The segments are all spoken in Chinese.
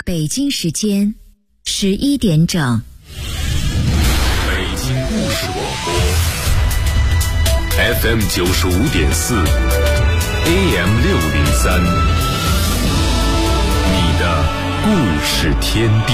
北京时间11点整。 北京故事广播 FM 95.4 AM 603，你的故事天地。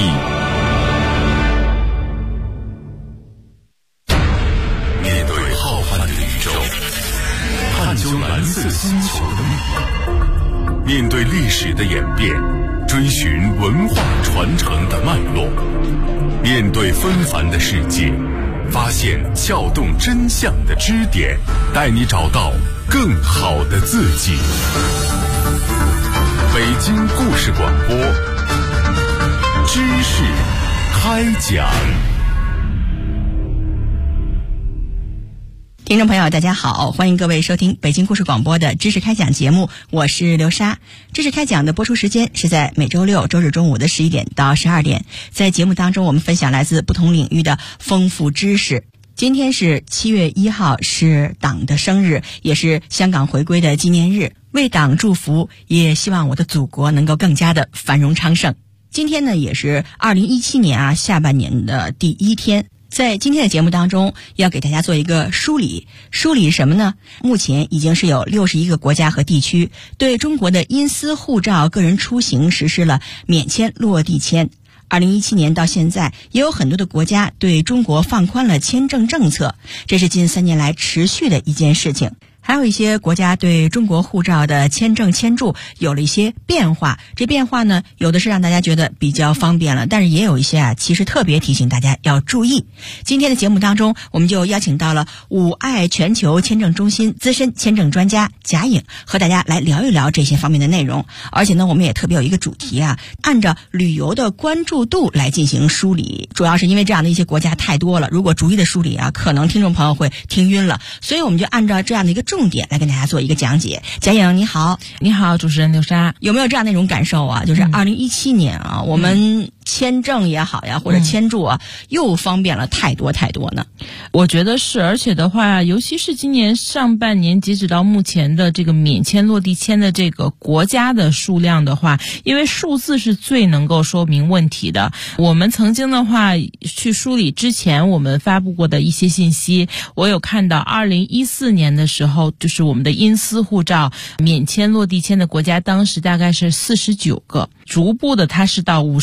面对浩瀚的宇宙，探究蓝色星球的秘密，面对历史的演变，追寻文化传承的脉络，面对纷繁的世界，发现撬动真相的支点，带你找到更好的自己。北京故事广播，知识开讲。 听众朋友大家好，欢迎各位收听北京故事广播的知识开讲节目，我是刘莎。知识开讲的播出时间是在每周六周日中午的11点到12点，在节目当中我们分享来自不同领域的丰富知识。今天是7月1号，是党的生日，也是香港回归的纪念日，为党祝福，也希望我的祖国能够更加的繁荣昌盛。今天呢也是2017年下半年的第一天，在今天的节目当中要给大家做一个梳理什么呢？目前已经是有61个国家和地区对中国的因私护照个人出行实施了免签落地签。2017年到现在，也有很多的国家对中国放宽了签证政策，这是近3年来持续的一件事情。还有一些国家对中国护照的签证签注有了一些变化，这变化呢，有的是让大家觉得比较方便了，但是也有一些其实特别提醒大家要注意。今天的节目当中，我们就邀请到了5爱全球签证中心资深签证专家贾颖，和大家来聊一聊这些方面的内容。而且呢，我们也特别有一个主题按照旅游的关注度来进行梳理，主要是因为这样的一些国家太多了，如果逐一的梳理可能听众朋友会听晕了，所以我们就按照这样的一个重点来跟大家做一个讲解。贾颖你好。 你好，主持人刘莎。 有没有这样的一种感受就是2017年我们签证也好或者签注又方便了太多呢？ 我觉得是，而且的话，尤其是今年上半年截止到目前的这个免签落地签的这个国家的数量的话，因为数字是最能够说明问题的。我们曾经的话去梳理之前我们发布过的一些信息，我有看到2014年的时候，就是我们的因私护照免签落地签的国家当时大概是49个，逐步的它是到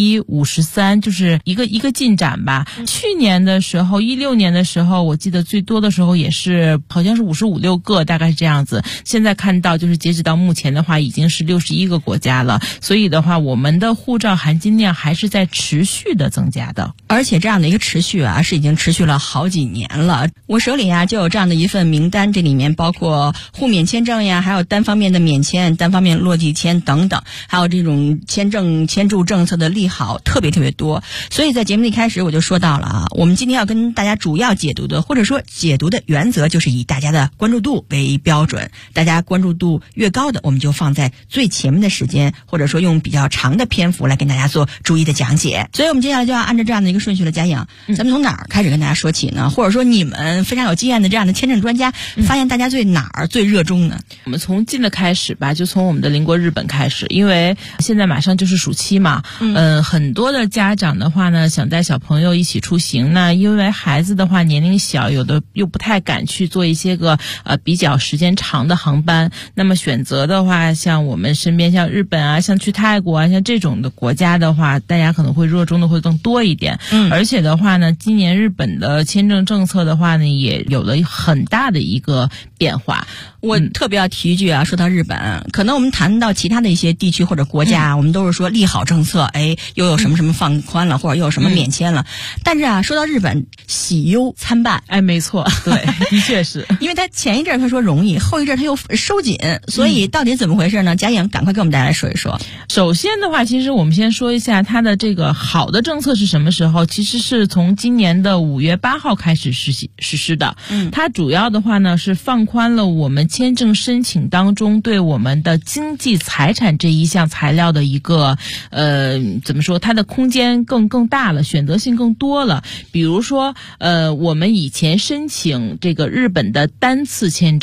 51、53，就是一个进展吧。去年的时候16年的时候，我记得最多的时候也是好像是55、6个，大概是这样子。现在看到就是截止到目前的话已经是61个国家了，所以的话我们的护照含金量还是在持续的增加的。 而且这样的一个持续是已经持续了好几年了。我手里就有这样的一份名单，这里面包括互免签证还有单方面的免签、单方面落地签等等，还有这种签证签注政策的利好特别多。所以在节目一开始我就说到了我们今天要跟大家主要解读的，或者说解读的原则，就是以大家的关注度为标准，大家关注度越高的我们就放在最前面的时间，或者说用比较长的篇幅来跟大家做逐一的讲解。所以我们接下来就要按照这样的一个顺序了。贾颖，咱们从哪儿开始跟大家说起呢？或者说你们非常有经验的这样的签证专家发现大家对哪儿最热衷呢？ 我们从近的开始吧，就从我们的邻国日本开始，因为现在马上就是暑期嘛，很多的家长的话呢想带小朋友一起出行呢，因为孩子的话年龄小，有的又不太敢去做一些个比较时间长的航班，那么选择的话像我们身边像日本像去泰国像这种的国家的话，大家可能会热衷的会更多一点。而且的话呢，今年日本的签证政策的话呢也有了很大的一个变化。 我特别要提一句说到日本，可能我们谈到其他的一些地区或者国家我们都是说利好政策，又有什么放宽了，或者又有什么免签了。但是说到日本，喜忧参半。 没错，对，的确是。 因为他前一阵他说容易，后一阵他又收紧，所以到底怎么回事呢？贾颖，赶快跟我们大家来说一说。 首先的话，其实我们先说一下它的这个好的政策是什么时候，其实是从今年的5月8号开始实施的。它主要的话呢是放宽了我们签证申请当中对我们的经济财产这一项材料的一个怎么说，它的空间更大了，选择性更多了。比如说我们以前申请这个日本的单次签证，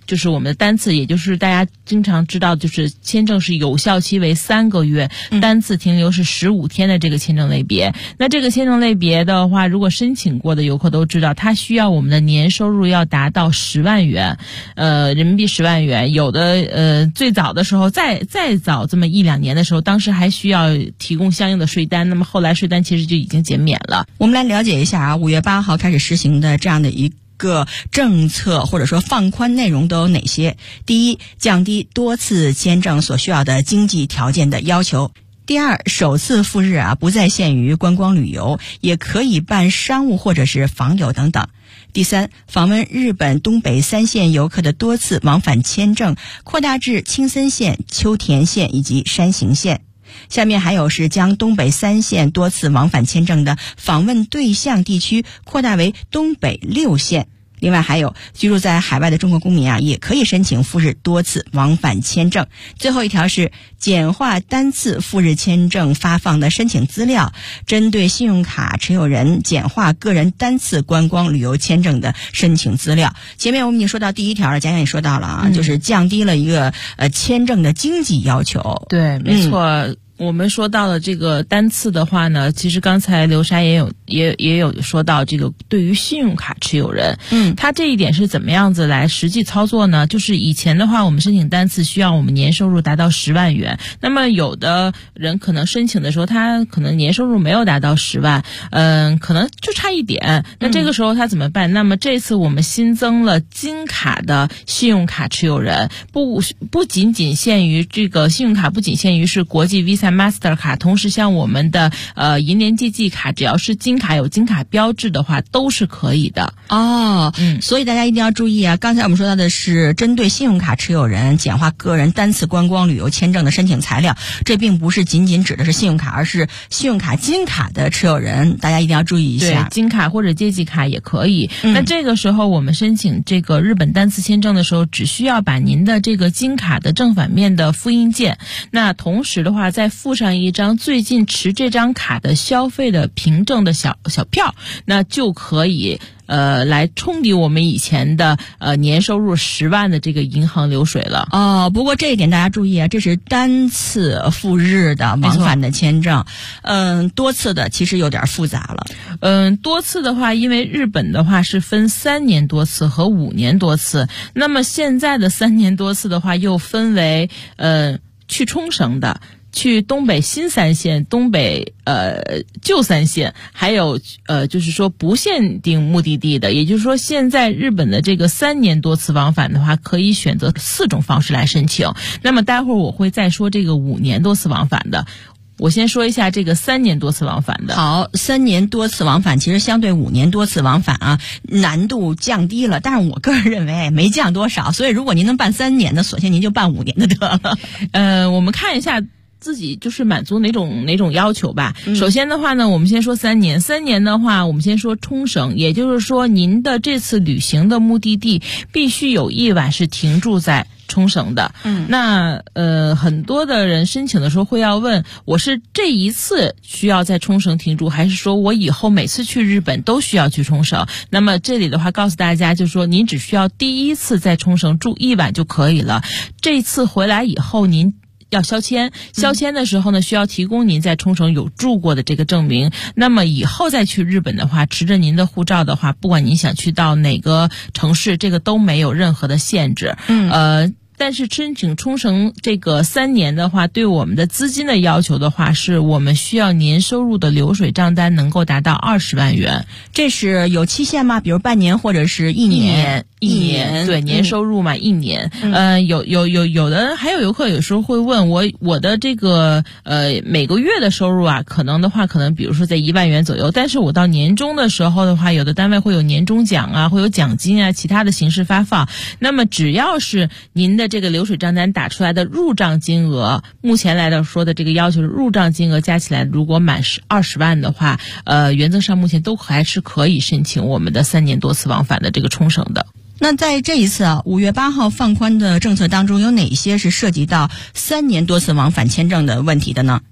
就是我们的单次，也就是大家经常知道，就是签证是有效期为3个月，单次停留是15天的这个签证类别。那这个签证类别的话，如果申请过的游客都知道，它需要我们的年收入要达到10万元，人民币10万元。有的最早的时候，再早这么1-2年的时候，当时还需要提供相应的税单，那么后来税单其实就已经减免了。 我们来了解一下啊，5月8号开始实行的这样的一个政策或者说放宽内容都有哪些？第一，降低多次签证所需要的经济条件的要求。第二，首次赴日不再限于观光旅游，也可以办商务或者是访友等等。第三，访问日本东北3县游客的多次往返签证扩大至青森县、秋田县以及山形县。下面还有是将东北3县多次往返签证的访问对象地区扩大为东北6县。另外还有居住在海外的中国公民也可以申请赴日多次往返签证。最后一条是简化单次赴日签证发放的申请资料，针对信用卡持有人简化个人单次观光旅游签证的申请资料。前面我们已经说到第一条了，讲讲也说到了就是降低了一个签证的经济要求。 对，没错。我们说到了这个单次的话呢，其实刚才刘莎也有说到这个对于信用卡持有人，他这一点是怎么样子来实际操作呢？就是以前的话，我们申请单次需要我们年收入达到10万元，那么有的人可能申请的时候，他可能年收入没有达到10万，可能就差一点，那这个时候他怎么办？那么这次我们新增了金卡的信用卡持有人，不仅仅限于这个信用卡，不仅限于是国际 Visa、Master 卡，同时像我们的银联借记卡，只要是金卡有金卡标志的话，都是可以的。 所以大家一定要注意刚才我们说到的是针对信用卡持有人简化个人单次观光旅游签证的申请材料，这并不是仅仅指的是信用卡，而是信用卡、金卡的持有人，大家一定要注意一下。 对，金卡或者借记卡也可以。那这个时候我们申请这个日本单次签证的时候，只需要把您的这个金卡的正反面的复印件，那同时的话再附上一张最近持这张卡的消费的凭证的小票，那就可以来冲抵我们以前的年收入10万的这个银行流水了。 不过这一点大家注意这是单次赴日的往返的签证，多次的其实有点复杂了。 多次的话，因为日本的话是分3年多次和5年多次，那么现在的3年多次的话又分为去冲绳的，去东北新3县、东北旧3县，还有就是说不限定目的地的，也就是说现在日本的这个3年多次往返的话，可以选择4种方式来申请。那么待会儿我会再说这个5年多次往返的。我先说一下这个3年多次往返的。 好，3年多次往返其实相对5年多次往返难度降低了，但是我个人认为没降多少，所以如果您能办3年的，索性您就办5年的得了。 我们看一下自己就是满足哪种要求吧。首先的话呢，我们先说3年。3年的话，我们先说冲绳，也就是说您的这次旅行的目的地必须有1晚是停驻在冲绳的。那很多的人申请的时候会要问，我是这一次需要在冲绳停驻，还是说我以后每次去日本都需要去冲绳？那么这里的话告诉大家，就是说您只需要第一次在冲绳住1晚就可以了，这次回来以后您要消签，消签的时候呢，需要提供您在冲绳有住过的这个证明。那么以后再去日本的话，持着您的护照的话，不管您想去到哪个城市，这个都没有任何的限制。但是申请冲绳这个3年的话，对我们的资金的要求的话，是我们需要年收入的流水账单能够达到20万元。 这是有期限吗？比如半年或者是1年？ 一年，对，年收入嘛，1年。有的还有游客有时候会问我的这个每个月的收入可能比如说在1万元左右，但是我到年终的时候的话，有的单位会有年终奖会有奖金其他的形式发放。那么只要是您的这个流水账单打出来的入账金额，目前来说的这个要求是入账金额加起来如果满20万的话，原则上目前都还是可以申请我们的3年多次往返的这个冲绳的。 那在这一次5月8号放宽的政策当中，有哪些是涉及到3年多次往返签证的问题的呢？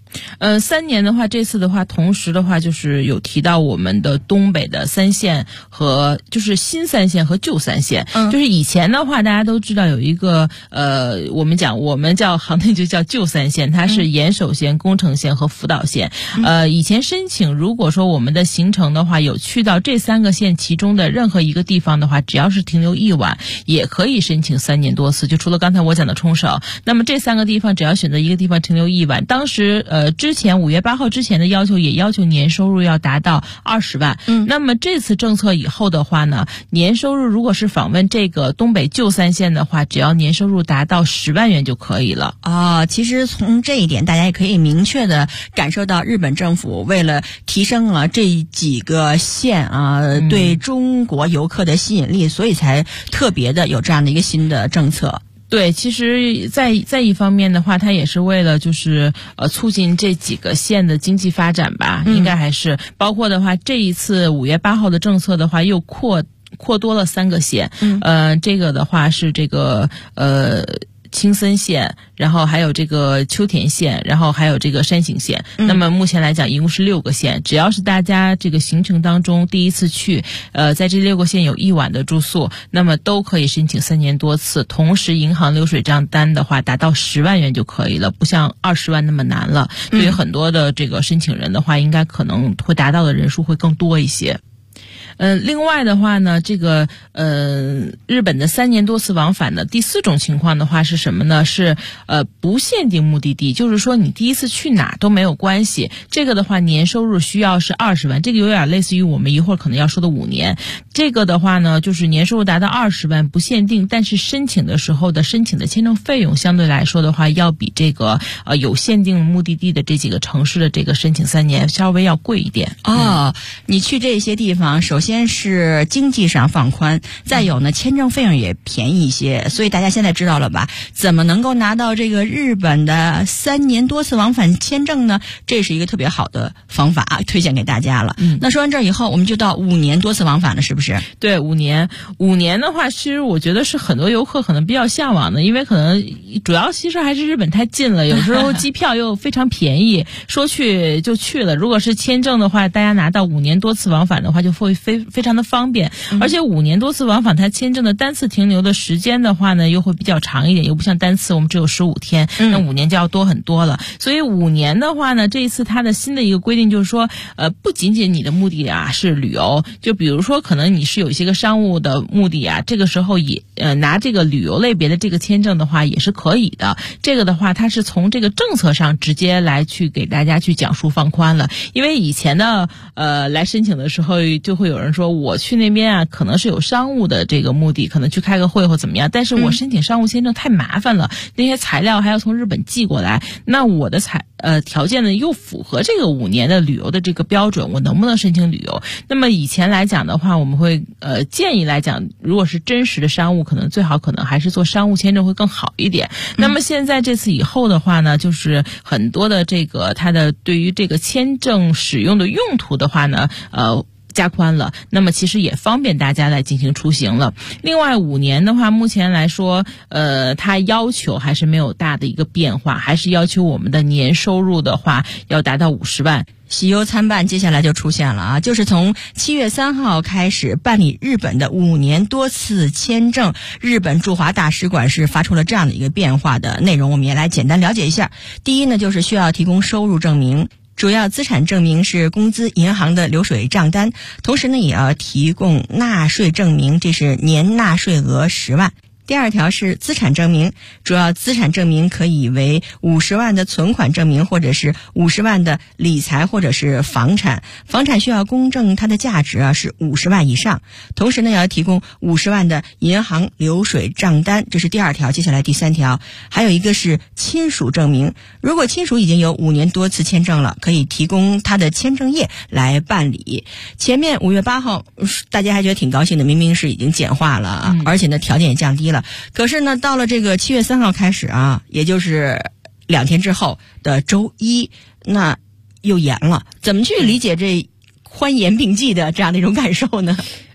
3年的话，这次的话，同时的话就是有提到我们的东北的3线和就是新3线和旧3线。就是以前的话，大家都知道有一个我们叫行内就叫旧3线，它是岩手县、宫城县和福岛县。以前申请，如果说我们的行程的话有去到这3个县其中的任何一个地方的话，只要是停留1晚，也可以申请3年多次。就除了刚才我讲的冲绳，那么这3个地方只要选择一个地方停留1晚，当时之前5月8号之前的要求也要求年收入要达到20万。那么这次政策以后的话呢，年收入如果是访问这个东北旧3线的话，只要年收入达到10万元就可以了。 其实从这一点大家也可以明确的感受到日本政府为了提升了这几个县对中国游客的吸引力，所以才特别的有这样的一个新的政策。 对，其实在一方面的话，它也是为了就是促进这几个县的经济发展吧，应该还是包括的话，这一次5月8号的政策的话又扩多了3个县。这个的话是这个青森县，然后还有这个秋田县，然后还有这个山形县。那么目前来讲一共是6个县，只要是大家这个行程当中第一次去在这6个县有1晚的住宿，那么都可以申请3年多次，同时银行流水账单的话达到10万元就可以了，不像20万那么难了。对于很多的这个申请人的话，应该可能会达到的人数会更多一些。另外的话呢，这个日本的3年多次往返的第4种情况的话是什么呢？是不限定目的地，就是说你第一次去哪都没有关系。这个的话年收入需要是20万，这个有点类似于我们一会儿可能要说的5年。这个的话呢，就是年收入达到20万不限定，但是申请的时候的申请的签证费用相对来说的话，要比这个有限定目的地的这几个城市的这个申请3年稍微要贵一点。 你去这些地方，首先是经济上放宽，再有呢签证费用也便宜一些，所以大家现在知道了吧？怎么能够拿到这个日本的3年多次往返签证呢？这是一个特别好的方法，推荐给大家了。那说完这儿以后，我们就到5年多次往返了，是不是？ 对，5年的话，其实我觉得是很多游客可能比较向往的，因为可能主要其实还是日本太近了，有时候机票又非常便宜，说去就去了。如果是签证的话，大家拿到5年多次往返的话，就会非常的方便。而且5年多次往返，它签证的单次停留的时间的话呢，又会比较长一点，又不像单次我们只有15天，那5年就要多很多了。所以5年的话呢，这一次它的新的一个规定就是说，不仅仅你的目的是旅游，就比如说可能你是有一些个商务的目的这个时候也拿这个旅游类别的这个签证的话也是可以的。这个的话，它是从这个政策上直接来去给大家去讲述放宽了。因为以前的来申请的时候，就会有人说我去那边可能是有商务的这个目的，可能去开个会或怎么样，但是我申请商务签证太麻烦了，那些材料还要从日本寄过来，那我的条件呢又符合这个5年的旅游的这个标准，我能不能申请旅游？那么以前来讲的话，我们会建议来讲，如果是真实的商务，可能最好可能还是做商务签证会更好一点。那么现在这次以后的话呢，就是很多的这个它的对于这个签证使用的用途的话呢，加宽了，那么其实也方便大家来进行出行了。另外5年的话，目前来说它要求还是没有大的一个变化，还是要求我们的年收入的话要达到50万。 喜忧参半，接下来就出现了就是从7月3号开始办理日本的5年多次签证，日本驻华大使馆是发出了这样的一个变化的内容，我们也来简单了解一下。第一呢，就是需要提供收入证明，主要资产证明是工资银行的流水账单，同时呢也要提供纳税证明，这是年纳税额10万。第二条是资产证明，主要资产证明可以为50万的存款证明，或者是50万的理财或者是房产，房产需要公证它的价值是50万以上，同时呢要提供50万的银行流水账单，这是第二条。接下来第3条，还有一个是亲属证明，如果亲属已经有5年多次签证了，可以提供他的签证页来办理。前面5月8号大家还觉得挺高兴的，明明是已经简化了而且呢条件也降低了，可是呢到了这个7月3号开始也就是2天之后的周一，那又严了。怎么去理解这宽严并济的这样的一种感受呢？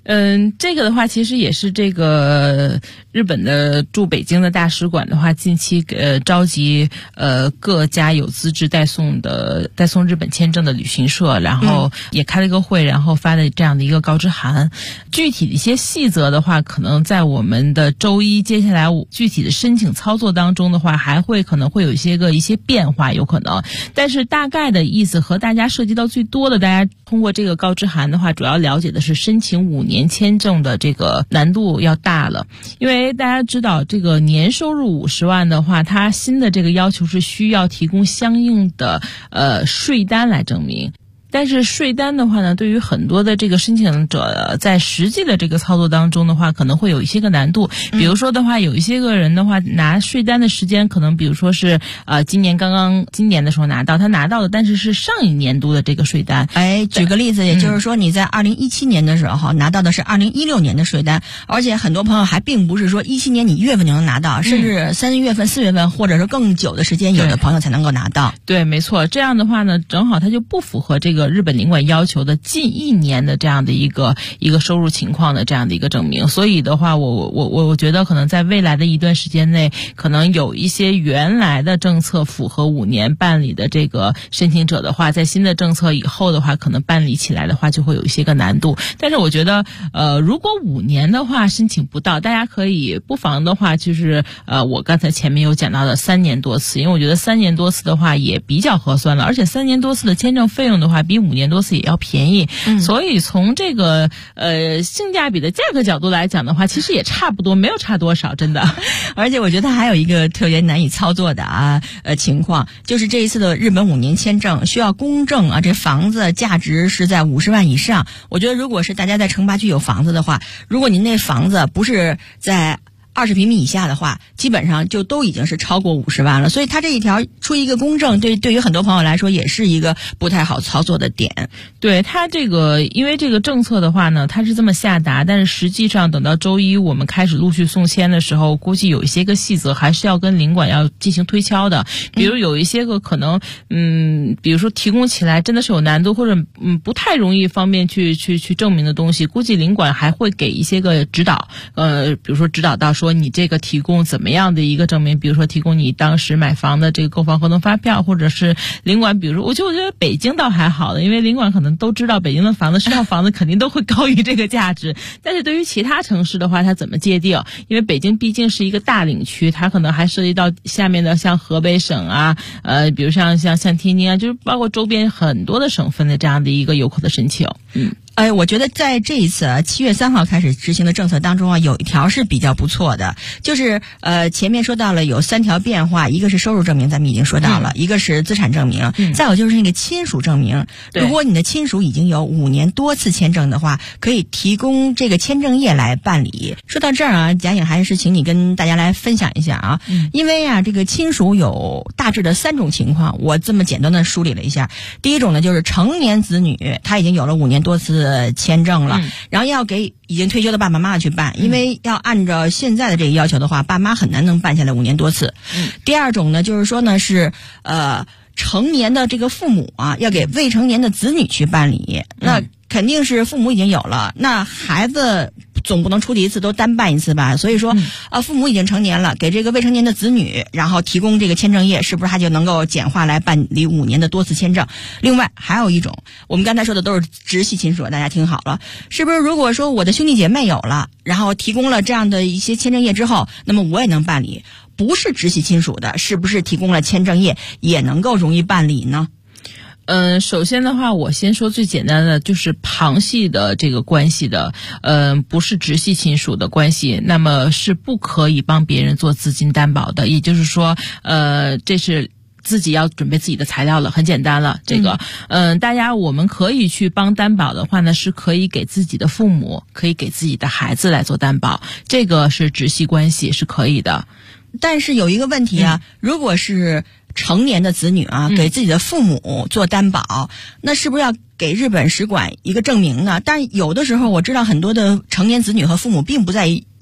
这个的话其实也是这个日本的驻北京的大使馆的话，近期召集各家有资质代送日本签证的旅行社，然后也开了一个会，然后发的这样的一个告知函。具体的一些细则的话，可能在我们的周一接下来具体的申请操作当中的话，可能会有一些变化，有可能。但是大概的意思和大家涉及到最多的，大家通过这个告知函的话，主要了解的是申请5年签证的这个难度要大了。因为大家知道这个年收入50万的话，它新的这个要求是需要提供相应的税单来证明。但是税单的话呢，对于很多的这个申请者在实际的这个操作当中的话，可能会有一些个难度。比如说的话，有一些个人的话，拿税单的时间可能比如说是今年的时候拿到，他拿到的但是是上一年度的这个税单。 举个例子，也就是说你在2017年的时候拿到的是2016年的税单，而且很多朋友还并不是说17年你1月份就能拿到，甚至3月份、4月份或者是更久的时间，有的朋友才能够拿到。 对，没错。这样的话呢，正好它就不符合这个日本领馆要求的近1年的这样的一个收入情况的这样的一个证明。所以的话，我觉得可能在未来的一段时间内，可能有一些原来的政策符合5年办理的这个申请者的话，在新的政策以后的话，可能办理起来的话就会有一些个难度。但是我觉得如果5年的话申请不到，大家可以不妨的话就是我刚才前面有讲到的3年多次，因为我觉得3年多次的话也比较合算了，而且3年多次的签证费用的话比5年多次也要便宜。所以从这个性价比的价格角度来讲的话，其实也差不多，没有差多少，真的。 而且我觉得还有一个特别难以操作的情况，就是这一次的日本5年签证需要公证这房子价值是在50万以上。我觉得如果是大家在城八区有房子的话，如果您那房子不是在20平米以下的话，基本上就都已经是超过50万了。所以它这一条出一个公证，对于很多朋友来说也是一个不太好操作的点。 对，它这个因为这个政策的话呢，它是这么下达，但是实际上等到周一我们开始陆续送签的时候，估计有一些个细则还是要跟领馆要进行推敲的。比如有一些个可能比如说提供起来真的是有难度，或者不太容易方便去证明的东西，估计领馆还会给一些个指导。比如说指导到说你这个提供怎么样的一个证明，比如说提供你当时买房的这个购房合同发票，或者是领馆比如说我觉得北京倒还好的，因为领馆可能都知道北京的房子市场房子肯定都会高于这个价值。但是对于其他城市的话，它怎么界定？因为北京毕竟是一个大领区，它可能还涉及到下面的像河北省啊，比如像天津啊，就是包括周边很多的省份的这样的一个游客的申请。 我觉得在这一次7月3号开始执行的政策当中有一条是比较不错的，就是前面说到了有3条变化，一个是收入证明，咱们已经说到了，一个是资产证明，再有就是那个亲属证明。如果你的亲属已经有5年多次签证的话，可以提供这个签证页来办理。说到这儿贾颖还是请你跟大家来分享一下因为这个亲属有大致的3种情况，我这么简单的梳理了一下。第一种呢，就是成年子女他已经有了5年多次签证了，然后要给已经退休的爸爸妈妈去办，因为要按照现在的这个要求的话，爸妈很难能办下来5年多次。第二种呢，就是说呢是成年的这个父母要给未成年的子女去办理，那肯定是父母已经有了，那孩子总不能出去一次都单办一次吧？所以说父母已经成年了，给这个未成年的子女然后提供这个签证页，是不是他就能够简化来办理5年的多次签证？另外还有一种，我们刚才说的都是直系亲属，大家听好了，是不是如果说我的兄弟姐妹有了，然后提供了这样的一些签证页之后，那么我也能办理？不是直系亲属的，是不是提供了签证页也能够容易办理呢？ 首先的话，我先说最简单的，就是旁系的这个关系的，不是直系亲属的关系，那么是不可以帮别人做资金担保的。也就是说，这是自己要准备自己的材料了，很简单了。这个，大家我们可以去帮担保的话呢，是可以给自己的父母，可以给自己的孩子来做担保，这个是直系关系是可以的。 但是有一个问题如果是成年的子女给自己的父母做担保，那是不是要给日本使馆一个证明呢？但有的时候我知道很多的成年子女和父母并不在一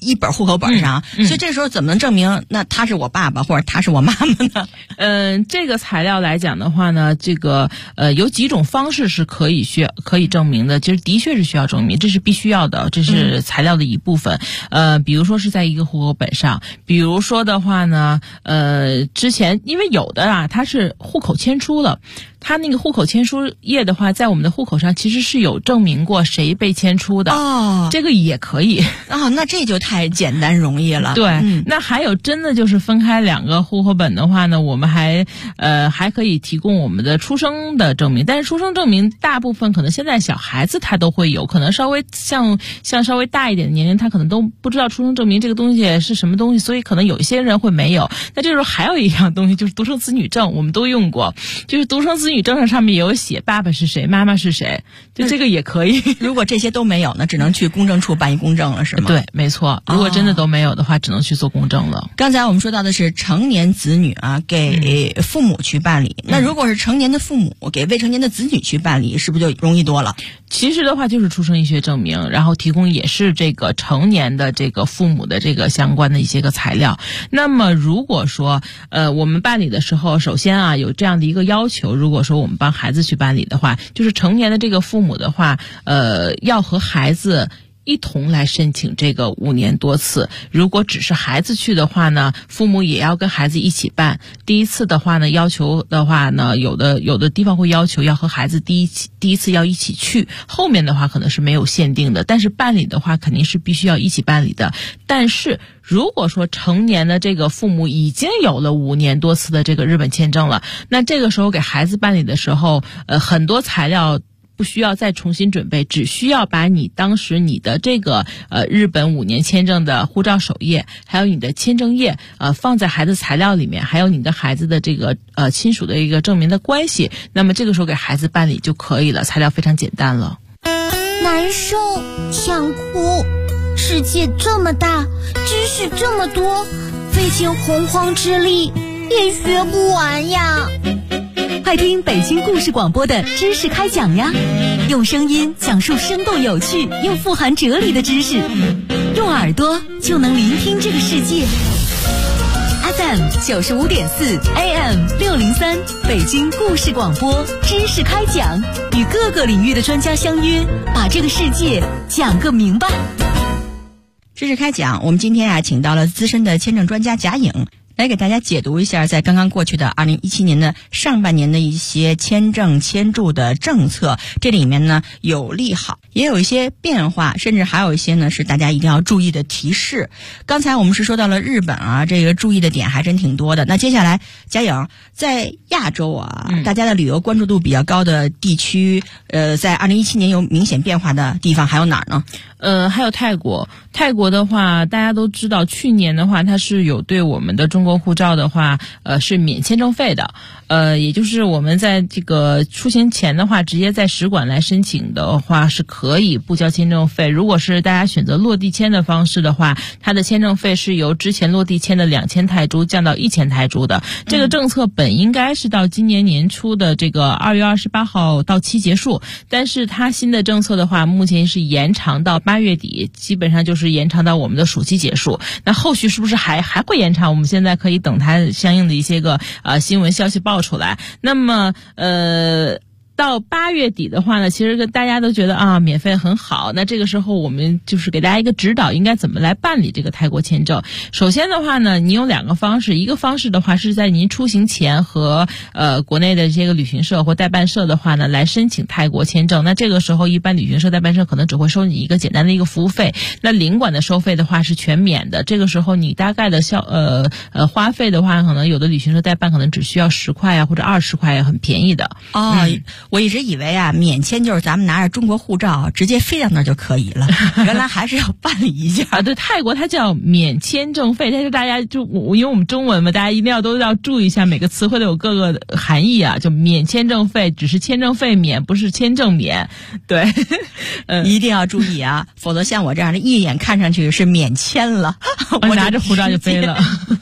一本户口本上，所以这时候怎么能证明那他是我爸爸或者他是我妈妈呢？ 这个材料来讲的话呢，这个有几种方式是可以证明的，其实的确是需要证明，这是必须要的，这是材料的一部分。比如说是在一个户口本上，比如说的话呢，之前因为有的啊，他是户口迁出了。他那个户口迁出页的话，在我们的户口上其实是有证明过谁被迁出的哦，这个也可以哦，那这就太简单容易了。 对，那还有真的就是分开两个户口本的话呢，我们还可以提供我们的出生的证明，但是出生证明大部分可能现在小孩子他都会有，可能稍微像稍微大一点的年龄，他可能都不知道出生证明这个东西是什么东西，所以可能有一些人会没有。那这时候还有一样东西就是独生子女证，我们都用过，就是独生子女证上面有写爸爸是谁妈妈是谁，就这个也可以。 如果这些都没有呢，只能去公证处办一公证了，是吗？ 对，没错，如果真的都没有的话，只能去做公证了。 刚才我们说到的是成年子女啊给父母去办理，那如果是成年的父母给未成年的子女去办理，是不是就容易多了？ 其实的话就是出生医学证明，然后提供也是这个成年的这个父母的这个相关的一些个材料。那么如果说我们办理的时候，首先啊有这样的一个要求，如果说我们帮孩子去办理的话，就是成年的这个父母的话，要和孩子一同来申请这个5年多次。如果只是孩子去的话呢，父母也要跟孩子一起办。第一次的话呢，要求的话呢，有的地方会要求要和孩子第一次要一起去，后面的话可能是没有限定的，但是办理的话肯定是必须要一起办理的。但是如果说成年的这个父母已经有了5年多次的这个日本签证了，那这个时候给孩子办理的时候，很多材料不需要再重新准备，只需要把你当时你的这个日本5年签证的护照首页，还有你的签证页放在孩子材料里面，还有你的孩子的这个亲属的一个证明的关系，那么这个时候给孩子办理就可以了，材料非常简单了。 难受，想哭，世界这么大，知识这么多，费尽洪荒之力也学不完呀。 快听北京故事广播的知识开讲呀，用声音讲述生动有趣又富含哲理的知识，用耳朵就能聆听这个世界。FM 95.4 AM 603，北京故事广播知识开讲，与各个领域的专家相约，把这个世界讲个明白。 知识开讲，我们今天啊请到了资深的签证专家贾颖，来给大家解读一下在刚刚过去的2017年的上半年的一些签证签注的政策，这里面呢有利好，也有一些变化，甚至还有一些呢是大家一定要注意的提示。刚才我们是说到了日本啊，这个注意的点还真挺多的。那接下来贾颖，在亚洲啊，大家的旅游关注度比较高的地区，在2017年有明显变化的地方还有哪儿呢？ 还有泰国。泰国的话，大家都知道，去年的话，它是有对我们的中国护照的话，是免签证费的。也就是我们在这个出行前的话，直接在使馆来申请的话，是可以不交签证费。如果是大家选择落地签的方式的话，它的签证费是由之前落地签的2000泰铢降到1000泰铢的。这个政策本应该是到今年年初的这个2月28号到期结束，但是它新的政策的话，目前是延长到8月底，基本上就是延长到我们的暑期结束。那后续是不是还会延长？我们现在可以等它相应的一些个新闻消息报出来。那么到8月底的话呢，其实大家都觉得啊，免费很好。那这个时候我们就是给大家一个指导，应该怎么来办理这个泰国签证。首先的话呢，你有2个方式，一个方式的话是在您出行前和国内的这些个旅行社或代办社的话呢来申请泰国签证。那这个时候一般旅行社代办社可能只会收你一个简单的一个服务费，那领馆的收费的话是全免的。这个时候你大概的花费的话，可能有的旅行社代办可能只需要10块啊或者20块啊，很便宜的。 我一直以为啊，免签就是咱们拿着中国护照直接飞到那儿就可以了，原来还是要办理一下。 对，泰国它叫免签证费，但是大家就因为我们中文嘛，大家一定都要注意一下，每个词汇都有各个含义啊。就免签证费只是签证费免，不是签证免。对， 一定要注意啊，否则像我这样的一眼看上去是免签了， 我拿着护照就飞了，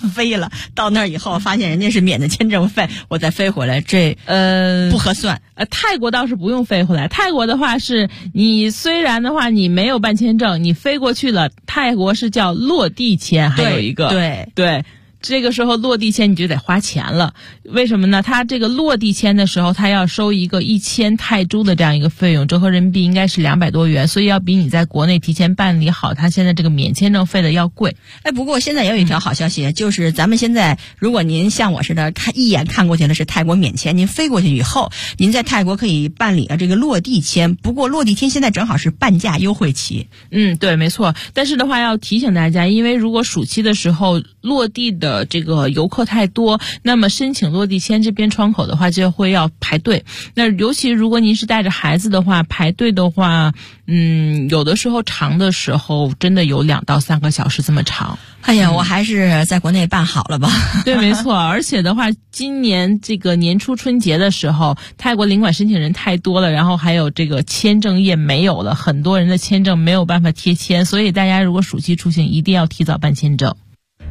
飞了，到那儿以后发现人家是免的签证费，我再飞回来，这不合算。 泰国倒是不用飞回来，泰国的话是你虽然的话你没有办签证，你飞过去了，泰国是叫落地签，还有一个对。这个时候落地签你就得花钱了，为什么呢？他这个落地签的时候，他要收一个1000泰铢的这样一个费用，折合人民币应该是200多元，所以要比你在国内提前办理好他现在这个免签证费的要贵。 不过现在也有一条好消息，就是咱们现在如果您像我似的一眼看过去的是泰国免签，您飞过去以后，您在泰国可以办理这个落地签。不过落地签现在正好是半价优惠期。 对，没错。但是的话要提醒大家，因为如果暑期的时候落地的这个游客太多，那么申请落地签这边窗口的话就会要排队。那尤其如果您是带着孩子的话，排队的话有的时候长的时候真的有2到3个小时这么长。 哎呀，我还是在国内办好了吧。 对，没错。而且的话，今年这个年初春节的时候，泰国领馆申请人太多了，然后还有这个签证页没有了，很多人的签证没有办法贴签，所以大家如果暑期出行一定要提早办签证。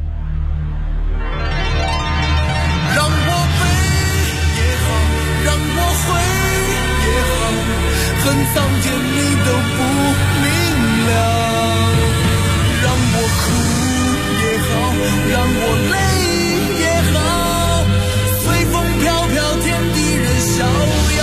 让我飞也好，让我回也好，恨苍天你都不明了。让我哭也好，让我累也好，随风飘飘，天地任逍遥。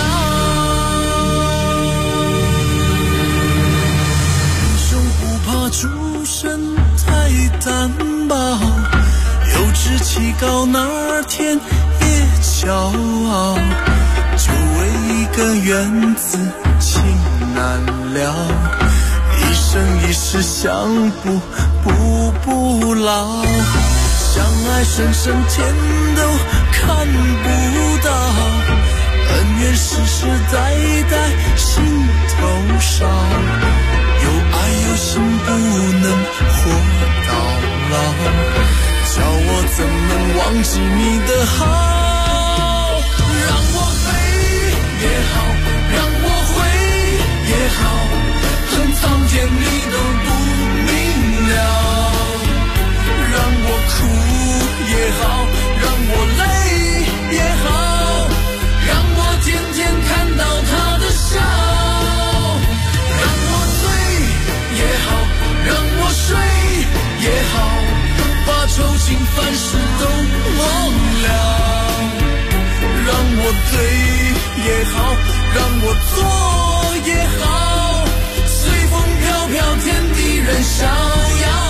英雄不怕出身太单薄，有志气高，哪儿天也骄傲。就为一个缘字，情难了。一生一世相不老。相爱深深天都看不到，恩怨世世代代心头烧。有爱有心不能活到老，叫我怎能忘记你的好。让我飞也好，让我回也好，恨苍天你都不明了。让我哭也好，让我累也好，让我天天看到他的笑。让我醉也好，让我睡也好，把愁情烦事都忘了。让我对也好，让我做也好，随风飘飘，天地任逍遥。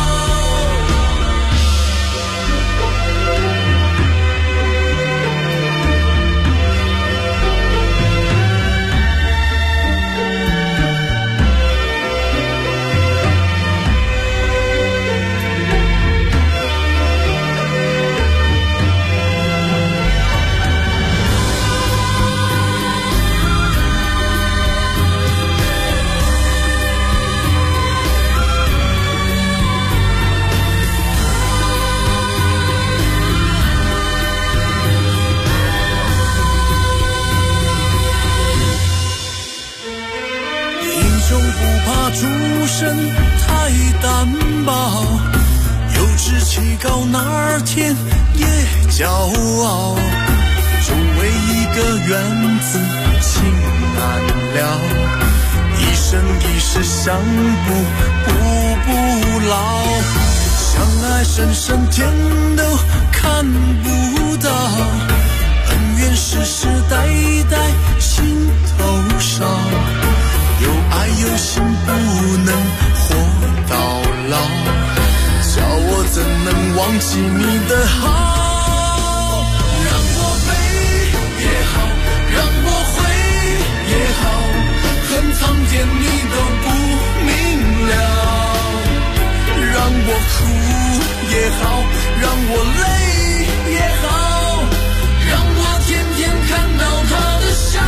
出身太单薄，有志气高，哪儿天也骄傲。就为一个缘字，情难了。一生一世相不老，相爱深深天都看不到，恩怨世世代代心头烧。有爱有心不能活到老，叫我怎能忘记你的好。让我飞也好，让我回也好，恨苍天你都不明了。让我哭也好，让我累也好，让我天天看到他的笑。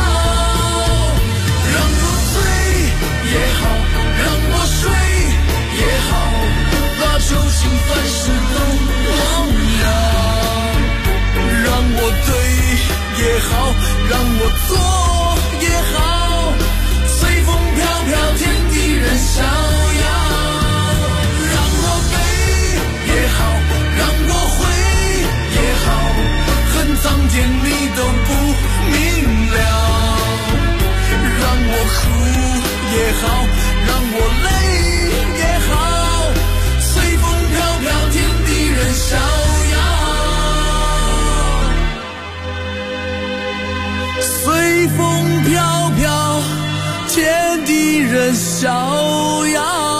也好，让我睡也好，把愁情烦事都忘了。让我对也好，让我做也好，随风飘飘，天地任逍遥。让我飞也好，让我回逍遥。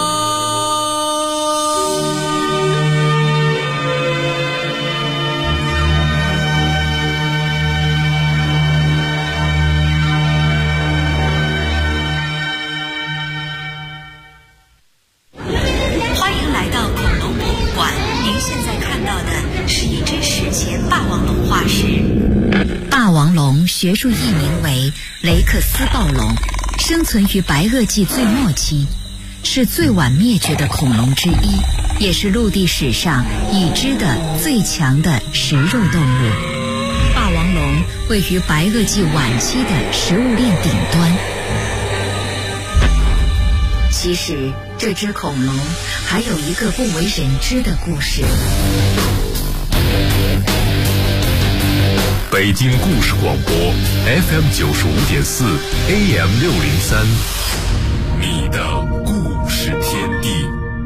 欢迎来到恐龙博物馆，您现在看到的是一只史前霸王龙化石。 霸王龙学术译名为雷克斯暴龙，生存于白垩纪最末期，是最晚灭绝的恐龙之一，也是陆地史上已知的最强的食肉动物。霸王龙位于白垩纪晚期的食物链顶端。其实这只恐龙还有一个不为人知的故事。 北京故事广播 FM 95.4 AM 603，你的故事天地。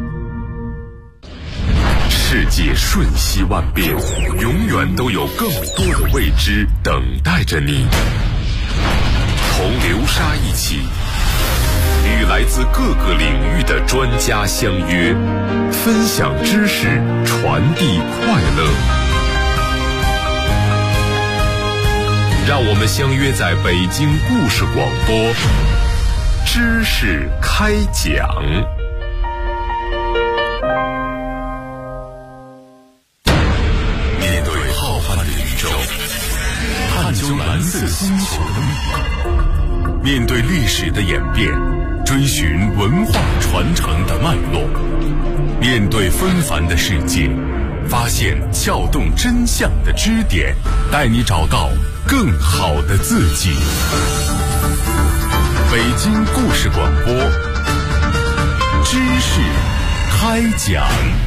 世界瞬息万变，永远都有更多的未知等待着你。同流沙一起，与来自各个领域的专家相约，分享知识，传递快乐。让我们相约在北京故事广播，知识开讲。面对浩瀚的宇宙，探究蓝色星球的秘密，面对历史的演变，追寻文化传承的脉络，面对纷繁的世界，发现撬动真相的支点，带你找到更好的自己。北京故事广播，知识开讲。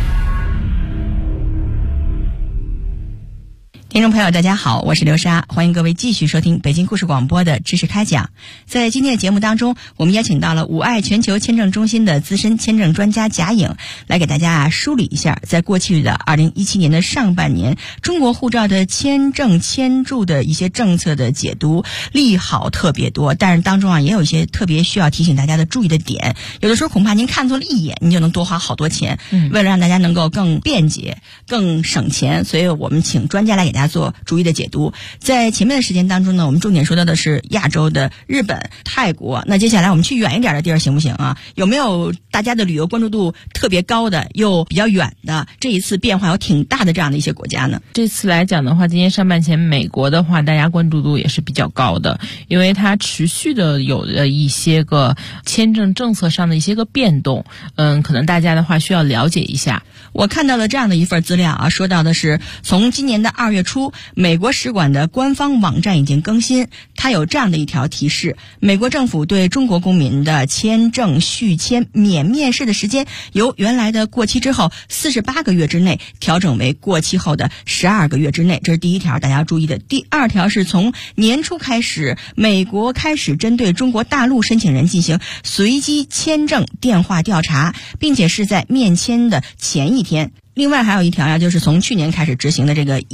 听众朋友大家好，我是刘莎，欢迎各位继续收听北京故事广播的知识开讲。在今天的节目当中，我们邀请到了五爱全球签证中心的资深签证专家贾颖，来给大家梳理一下在过去的2017年的上半年，中国护照的签证签注的一些政策的解读，利好特别多，但是当中也有一些特别需要提醒大家的注意的点，有的时候恐怕您看错了一眼，您就能多花好多钱。为了让大家能够更便捷更省钱，所以我们请专家来给大家做逐一的解读。在前面的时间当中呢，我们重点说到的是亚洲的日本、泰国，那接下来我们去远一点的地儿行不行啊？有没有大家的旅游关注度特别高的又比较远的，这一次变化有挺大的这样的一些国家呢？ 这次来讲的话，今年上半年美国的话，大家关注度也是比较高的，因为它持续的有了一些个签证政策上的一些个变动，可能大家的话需要了解一下。 我看到了这样的一份资料啊，说到的是从今年的2月初，美国使馆的官方网站已经更新，它有这样的一条提示：美国政府对中国公民的签证续签免面试的时间，由原来的过期之后48个月之内调整为过期后的12个月之内。这是第一条大家要注意的。第二条是从年初开始，美国开始针对中国大陆申请人进行随机签证电话调查，并且是在面签的前一天。另外还有一条呀，就是从去年开始执行的这个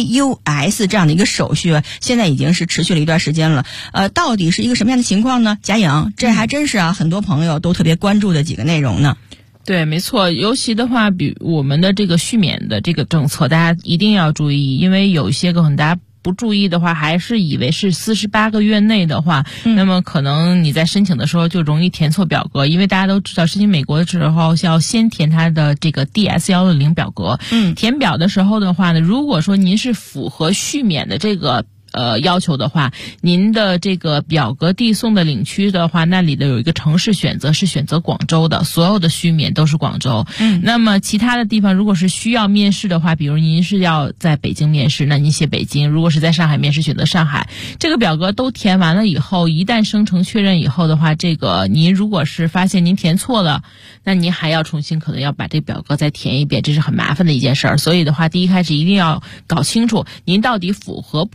EVUS 这样的一个手续，现在已经是持续了一段时间了。到底是一个什么样的情况呢？贾颖，这还真是很多朋友都特别关注的几个内容呢。 对，没错，尤其的话，比我们的这个续免的这个政策，大家一定要注意，因为有一些个很大家不注意的话，还是以为是48个月内的话，那么可能你在申请的时候就容易填错表格，因为大家都知道申请美国的时候要先填它的这个 DS160 表格。填表的时候的话呢，如果说您是符合续免的这个要求的话，您的这个表格递送的领区的话，那里的有一个城市选择是选择广州的，所有的续免都是广州。那么其他的地方如果是需要面试的话，比如您是要在北京面试，那您写北京；如果是在上海面试，选择上海。这个表格都填完了以后，一旦生成确认以后的话，这个您如果是发现您填错了，那您还要重新可能要把这个表格再填一遍，这是很麻烦的一件事儿。所以的话，第一开始一定要搞清楚您到底符合不符合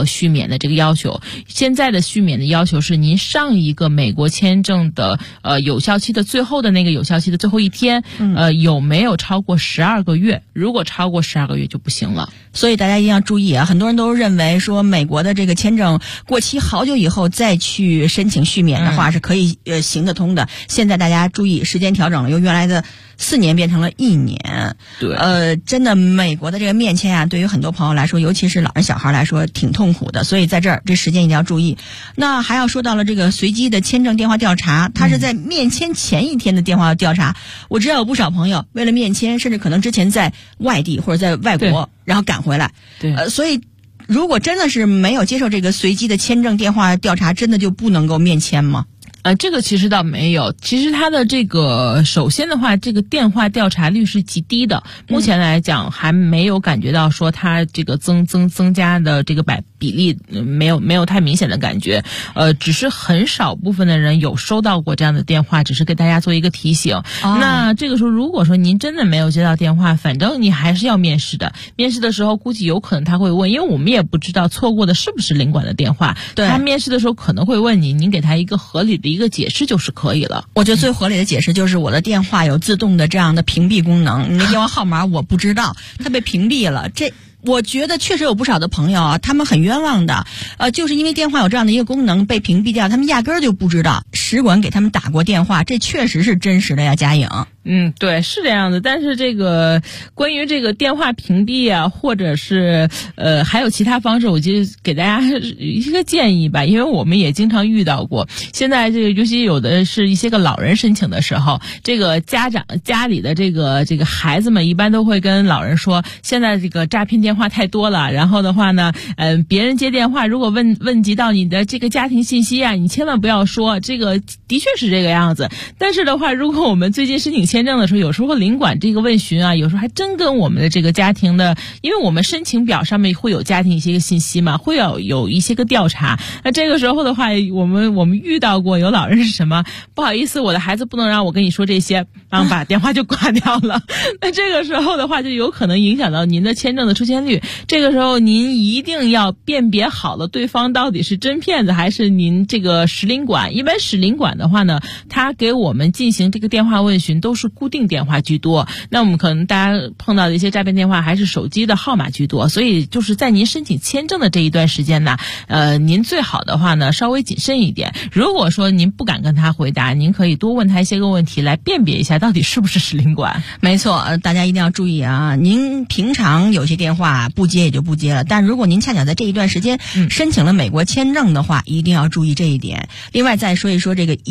续免的这个要求。现在的续免的要求是您上一个美国签证的有效期的最后的那个有效期的最后一天，有没有超过12个月？如果超过12个月就不行了。 所以大家一定要注意啊！很多人都认为说美国的这个签证过期好久以后再去申请续免的话是可以行得通的。现在大家注意，时间调整了，由原来的4年变成了1年。 对， 真的美国的这个面签啊，对于很多朋友来说，尤其是老人小孩来说挺痛苦的。所以在这儿这时间一定要注意。那还要说到了这个随机的签证电话调查，它是在面签前一天的电话调查。我知道有不少朋友为了面签，甚至可能之前在外地或者在外国，然后赶回来。 对， 所以如果真的是没有接受这个随机的签证电话调查，真的就不能够面签吗？ 这个其实倒没有。其实它的这个首先的话，这个电话调查率是极低的。目前来讲，还没有感觉到说它这个增加的这个比例没有太明显的感觉。只是很少部分的人有收到过这样的电话，只是给大家做一个提醒。那这个时候，如果说您真的没有接到电话，反正你还是要面试的。面试的时候，估计有可能他会问，因为我们也不知道错过的是不是领馆的电话。 对， 他面试的时候可能会问您给他一个合理的一个解释就是可以了。 我觉得最合理的解释就是我的电话有自动的这样的屏蔽功能，你的电话号码我不知道，它被屏蔽了。我觉得确实有不少的朋友啊，他们很冤枉的，就是因为电话有这样的一个功能被屏蔽掉，他们压根儿就不知道使馆给他们打过电话，这确实是真实的呀，佳颖。 对，是这样的。但是这个关于这个电话屏蔽啊，或者是还有其他方式，我就给大家一个建议吧，因为我们也经常遇到过。现在这个尤其有的是一些个老人申请的时候，这个家里的这个孩子们一般都会跟老人说，现在这个诈骗电话太多了，然后的话呢，别人接电话如果问及到你的这个家庭信息啊，你千万不要说。这个的确是这个样子。但是的话，如果我们最近申请签证的时候，有时候领馆这个问询啊，有时候还真跟我们的这个家庭的，因为我们申请表上面会有家庭一些个信息嘛，会有一些个调查。那这个时候的话，我们遇到过有老人是什么？不好意思，我的孩子不能让我跟你说这些，然后把电话就挂掉了。那这个时候的话，就有可能影响到您的签证的出签率。这个时候您一定要辨别好了对方到底是真骗子还是您这个使领馆。一般使领馆的话呢，他给我们进行这个电话问询都是固定电话居多，那我们可能大家碰到的一些诈骗电话还是手机的号码居多。所以就是在您申请签证的这一段时间呢，您最好的话呢稍微谨慎一点。如果说您不敢跟他回答，您可以多问他一些个问题来辨别一下到底是不是使领馆。 没错，大家一定要注意啊！您平常有些电话不接也就不接了，但如果您恰巧在这一段时间申请了美国签证的话，一定要注意这一点。另外再说一说这个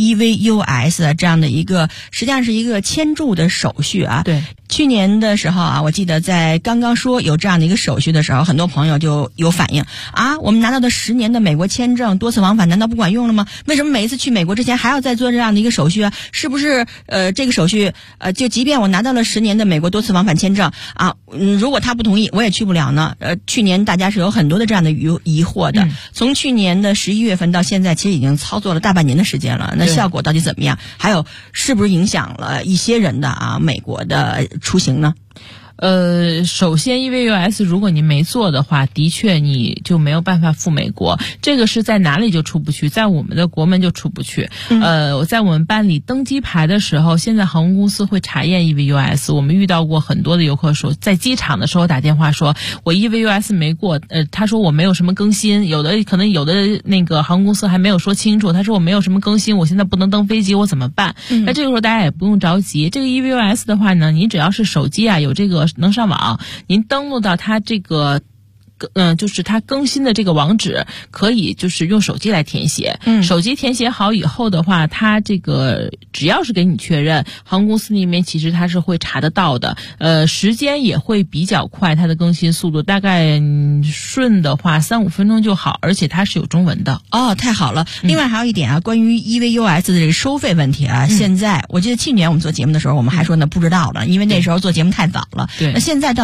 EVUS 这样的一个，实际上是一个签注的手续啊。 对， 去年的时候啊，我记得在刚刚说有这样的一个手续的时候，很多朋友就有反应啊，我们拿到的10年的美国签证多次往返难道不管用了吗？为什么每一次去美国之前还要再做这样的一个手续啊？是不是这个手续就即便我拿到了10年的美国多次往返签证啊，如果他不同意我也去不了呢？去年大家是有很多的这样的疑惑的。从去年的11月份到现在，其实已经操作了大半年的时间了，那效果到底怎么样？还有是不是影响了一些人的美国的出行呢？ 首先 EVUS 如果您没做的话，的确你就没有办法赴美国。这个是在哪里就出不去，在我们的国门就出不去。在我们办理登机牌的时候，现在航空公司会查验 EVUS。我们遇到过很多的游客说，在机场的时候打电话说我 EVUS 没过，他说我没有什么更新，可能有的那个航空公司还没有说清楚，他说我没有什么更新，我现在不能登飞机，我怎么办？那这个时候大家也不用着急，这个 EVUS 的话呢，你只要是手机啊有这个能上网，您登录到它这个就是它更新的这个网址，可以就是用手机来填写。手机填写好以后的话，它这个只要是给你确认，航空公司那边其实它是会查得到的。时间也会比较快，它的更新速度大概顺的话3-5分钟就好，而且它是有中文的。 哦，太好了。另外还有一点啊，关于 EVUS 的这个收费问题啊，现在我记得去年我们做节目的时候，我们还说呢不知道了，因为那时候做节目太早了。 对， 那现在到